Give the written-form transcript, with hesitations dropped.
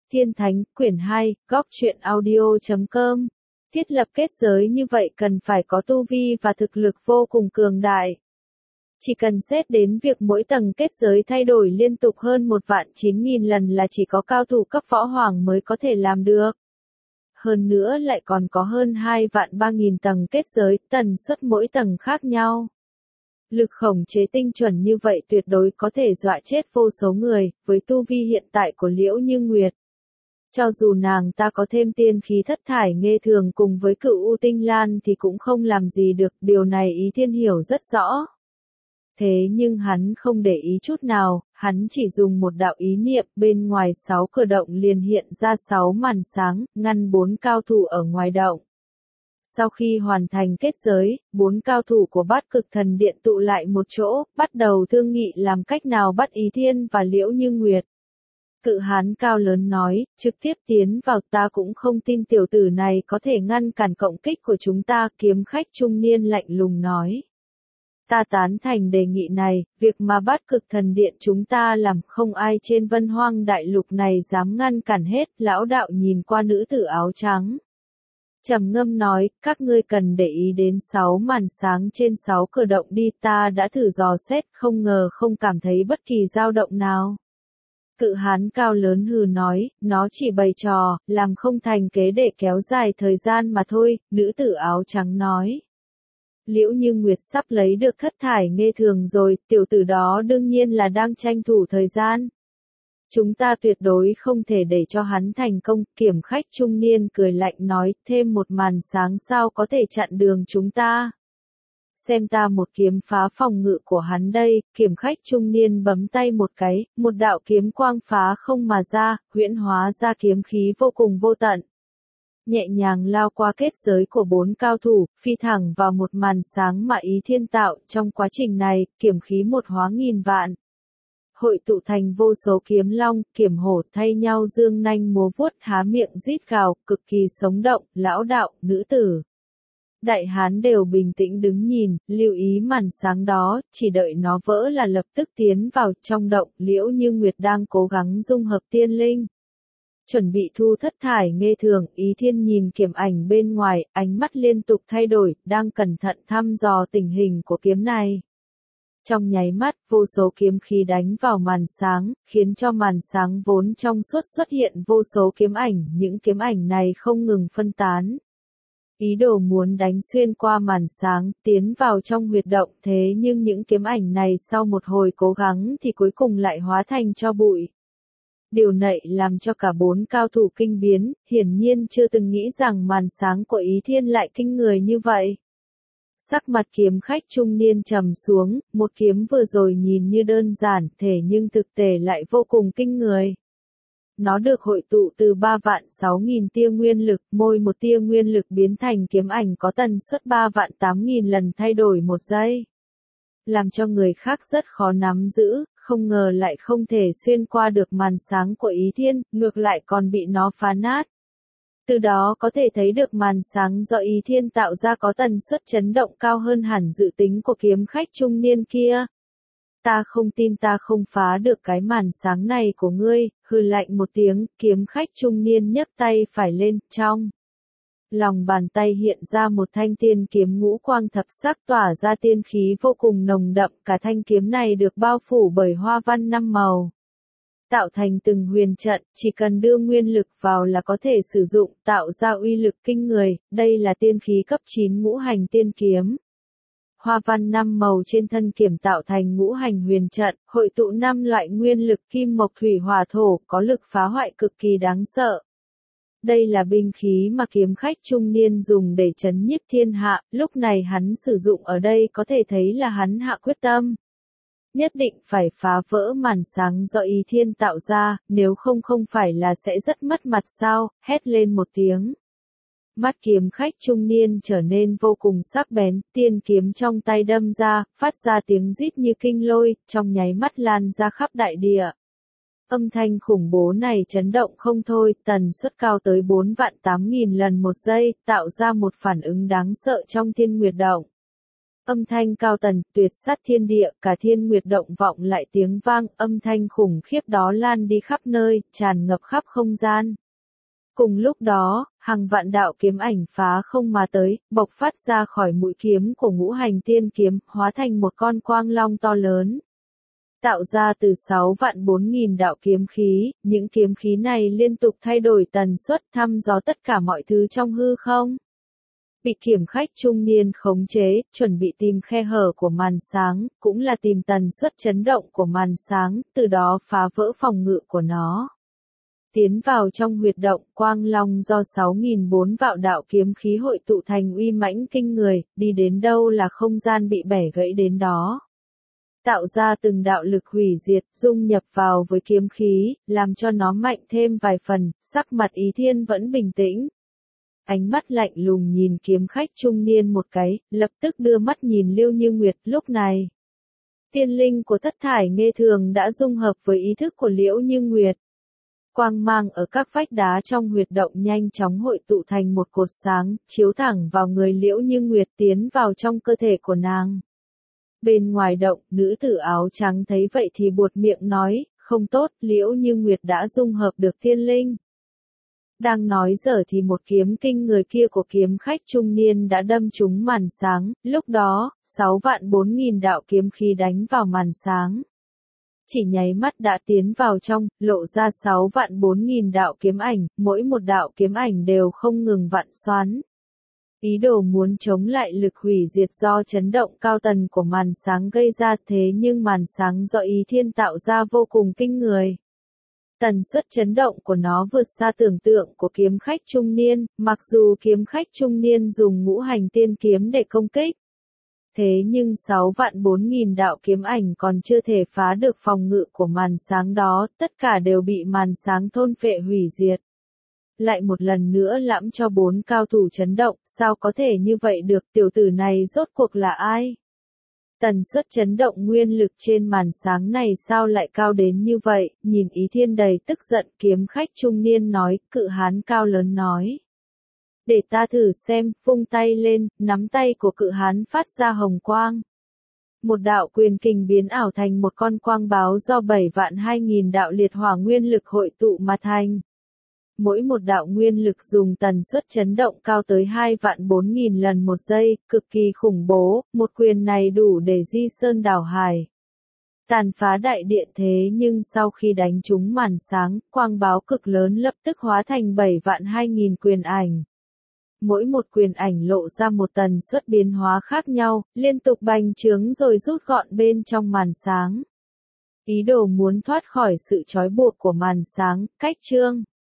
Thiên Thánh, quyển 2, góc truyện audio.com. Thiết lập kết giới như vậy cần phải có tu vi và thực lực vô cùng cường đại. Chỉ cần xét đến việc mỗi tầng kết giới thay đổi liên tục hơn 1.900.000 lần là chỉ có cao thủ cấp võ hoàng mới có thể làm được. Hơn nữa lại còn có hơn 2.300.000 tầng kết giới, tần suất mỗi tầng khác nhau. Lực khống chế tinh chuẩn như vậy tuyệt đối có thể dọa chết vô số người, với tu vi hiện tại của Liễu Như Nguyệt. Cho dù nàng ta có thêm tiên khí thất thải nghê thường cùng với Cựu U Tinh Lan thì cũng không làm gì được, điều này Ý Thiên hiểu rất rõ. Thế nhưng hắn không để ý chút nào, hắn chỉ dùng một đạo ý niệm, bên ngoài 6 cửa động liền hiện ra 6 màn sáng, ngăn 4 cao thủ ở ngoài động. Sau khi hoàn thành kết giới, 4 cao thủ của Bát Cực Thần Điện tụ lại một chỗ, bắt đầu thương nghị làm cách nào bắt Ý Thiên và Liễu Như Nguyệt. Cự hán cao lớn nói, trực tiếp tiến vào, ta cũng không tin tiểu tử này có thể ngăn cản cộng kích của chúng ta, kiếm khách trung niên lạnh lùng nói. Ta tán thành đề nghị này, việc mà Bát Cực Thần Điện chúng ta làm không ai trên Vân Hoang Đại Lục này dám ngăn cản hết, lão đạo nhìn qua nữ tử áo trắng. Trầm ngâm nói, các ngươi cần để ý đến 6 màn sáng trên 6 cửa động đi, ta đã thử dò xét, không ngờ không cảm thấy bất kỳ dao động nào. Cự hán cao lớn hừ nói, nó chỉ bày trò, làm không thành kế để kéo dài thời gian mà thôi, nữ tử áo trắng nói. Liễu Như Nguyệt sắp lấy được thất thải nghê thường rồi, tiểu tử đó đương nhiên là đang tranh thủ thời gian. Chúng ta tuyệt đối không thể để cho hắn thành công, kiểm khách trung niên cười lạnh nói, thêm một màn sáng sao có thể chặn đường chúng ta. Xem ta một kiếm phá phòng ngự của hắn đây, kiểm khách trung niên bấm tay một cái, một đạo kiếm quang phá không mà ra, huyễn hóa ra kiếm khí vô cùng vô tận. Nhẹ nhàng lao qua kết giới của 4 cao thủ, phi thẳng vào một màn sáng mà Ý Thiên tạo, trong quá trình này, kiếm khí một hóa nghìn vạn. Hội tụ thành vô số kiếm long, kiếm hổ thay nhau dương nanh múa vuốt há miệng rít gào, cực kỳ sống động, lão đạo, nữ tử. Đại hán đều bình tĩnh đứng nhìn, lưu ý màn sáng đó, chỉ đợi nó vỡ là lập tức tiến vào trong động, Liễu Như Nguyệt đang cố gắng dung hợp tiên linh. Chuẩn bị thu thất thải nghê thường, Ý Thiên nhìn kiếm ảnh bên ngoài, ánh mắt liên tục thay đổi, đang cẩn thận thăm dò tình hình của kiếm này. Trong nháy mắt, vô số kiếm khí đánh vào màn sáng, khiến cho màn sáng vốn trong suốt xuất hiện vô số kiếm ảnh, những kiếm ảnh này không ngừng phân tán. Ý đồ muốn đánh xuyên qua màn sáng, tiến vào trong huyệt động, thế nhưng những kiếm ảnh này sau một hồi cố gắng thì cuối cùng lại hóa thành tro bụi. Điều này làm cho cả 4 cao thủ kinh biến, hiển nhiên chưa từng nghĩ rằng màn sáng của Ý Thiên lại kinh người như vậy. Sắc mặt kiếm khách trung niên trầm xuống, một kiếm vừa rồi nhìn như đơn giản, thể nhưng thực tế lại vô cùng kinh người. Nó được hội tụ từ 3.600.000 tia nguyên lực, mỗi một tia nguyên lực biến thành kiếm ảnh có tần suất 3.800.000 lần thay đổi một giây. Làm cho người khác rất khó nắm giữ, không ngờ lại không thể xuyên qua được màn sáng của Ý Thiên, ngược lại còn bị nó phá nát. Từ đó có thể thấy được màn sáng do Ý Thiên tạo ra có tần suất chấn động cao hơn hẳn dự tính của kiếm khách trung niên kia. Ta không tin ta không phá được cái màn sáng này của ngươi, hừ lạnh một tiếng, kiếm khách trung niên nhấc tay phải lên, trong lòng bàn tay hiện ra một thanh tiên kiếm ngũ quang thập sắc tỏa ra tiên khí vô cùng nồng đậm, cả thanh kiếm này được bao phủ bởi hoa văn 5 màu. Tạo thành từng huyền trận, chỉ cần đưa nguyên lực vào là có thể sử dụng, tạo ra uy lực kinh người, đây là tiên khí cấp 9 ngũ hành tiên kiếm. Hoa văn 5 màu trên thân kiếm tạo thành ngũ hành huyền trận, hội tụ 5 loại nguyên lực kim mộc thủy hỏa thổ, có lực phá hoại cực kỳ đáng sợ. Đây là binh khí mà kiếm khách trung niên dùng để trấn nhiếp thiên hạ, lúc này hắn sử dụng ở đây có thể thấy là hắn hạ quyết tâm. Nhất định phải phá vỡ màn sáng do Ý Thiên tạo ra, nếu không không phải là sẽ rất mất mặt sao, hét lên một tiếng. Mắt kiếm khách trung niên trở nên vô cùng sắc bén, tiên kiếm trong tay đâm ra, phát ra tiếng rít như kinh lôi, trong nháy mắt lan ra khắp đại địa. Âm thanh khủng bố này chấn động không thôi, tần suất cao tới 4.800.000 lần một giây, tạo ra một phản ứng đáng sợ trong thiên nguyệt động. Âm thanh cao tần, tuyệt sát thiên địa, cả thiên nguyệt động vọng lại tiếng vang, âm thanh khủng khiếp đó lan đi khắp nơi, tràn ngập khắp không gian. Cùng lúc đó, hàng vạn đạo kiếm ảnh phá không mà tới, bộc phát ra khỏi mũi kiếm của ngũ hành tiên kiếm, hóa thành một con quang long to lớn. Tạo ra từ 6 vạn 4.000 đạo kiếm khí, những kiếm khí này liên tục thay đổi tần suất thăm dò tất cả mọi thứ trong hư không. Bị kiểm khách trung niên khống chế, chuẩn bị tìm khe hở của màn sáng, cũng là tìm tần suất chấn động của màn sáng, từ đó phá vỡ phòng ngự của nó. Tiến vào trong huyệt động, quang long do 6.004 vạn đạo kiếm khí hội tụ thành uy mãnh kinh người, đi đến đâu là không gian bị bẻ gãy đến đó. Tạo ra từng đạo lực hủy diệt, dung nhập vào với kiếm khí, làm cho nó mạnh thêm vài phần, sắc mặt Ý Thiên vẫn bình tĩnh. Ánh mắt lạnh lùng nhìn kiếm khách trung niên một cái, lập tức đưa mắt nhìn Liễu Như Nguyệt. Lúc này, tiên linh của Thất Thải Nghê Thường đã dung hợp với ý thức của Liễu Như Nguyệt. Quang mang ở các vách đá trong huyệt động nhanh chóng hội tụ thành một cột sáng, chiếu thẳng vào người Liễu Như Nguyệt, tiến vào trong cơ thể của nàng. Bên ngoài động, nữ tử áo trắng thấy vậy thì buột miệng nói, không tốt, Liễu Như Nguyệt đã dung hợp được tiên linh. Đang nói dở thì một kiếm kinh người kia của kiếm khách trung niên đã đâm trúng màn sáng, lúc đó, 6 vạn 4.000 đạo kiếm khí đánh vào màn sáng. Chỉ nháy mắt đã tiến vào trong, lộ ra 6 vạn 4.000 đạo kiếm ảnh, mỗi một đạo kiếm ảnh đều không ngừng vặn xoắn. Ý đồ muốn chống lại lực hủy diệt do chấn động cao tần của màn sáng gây ra, thế nhưng màn sáng do Ý Thiên tạo ra vô cùng kinh người. Tần suất chấn động của nó vượt xa tưởng tượng của kiếm khách trung niên, mặc dù kiếm khách trung niên dùng ngũ hành tiên kiếm để công kích. Thế nhưng 6 vạn 4.000 đạo kiếm ảnh còn chưa thể phá được phòng ngự của màn sáng đó, tất cả đều bị màn sáng thôn phệ hủy diệt. Lại một lần nữa lẫm cho 4 cao thủ chấn động, sao có thể như vậy được, tiểu tử này rốt cuộc là ai? Tần suất chấn động nguyên lực trên màn sáng này sao lại cao đến như vậy, nhìn Ý Thiên đầy tức giận, kiếm khách trung niên nói, cự hán cao lớn nói. Để ta thử xem, vung tay lên, nắm tay của cự hán phát ra hồng quang. Một đạo quyền kình biến ảo thành một con quang báo do 7 vạn 2.000 đạo liệt hỏa nguyên lực hội tụ mà thành. Mỗi một đạo nguyên lực dùng tần suất chấn động cao tới 2 vạn 4.000 lần một giây, cực kỳ khủng bố, một quyền này đủ để di sơn đảo hải. Tàn phá đại điện, thế nhưng sau khi đánh trúng màn sáng, quang báo cực lớn lập tức hóa thành 7 vạn 2.000 quyền ảnh. Mỗi một quyền ảnh lộ ra một tần suất biến hóa khác nhau, liên tục bành trướng rồi rút gọn bên trong màn sáng. Ý đồ muốn thoát khỏi sự trói buộc của màn sáng, cách chương.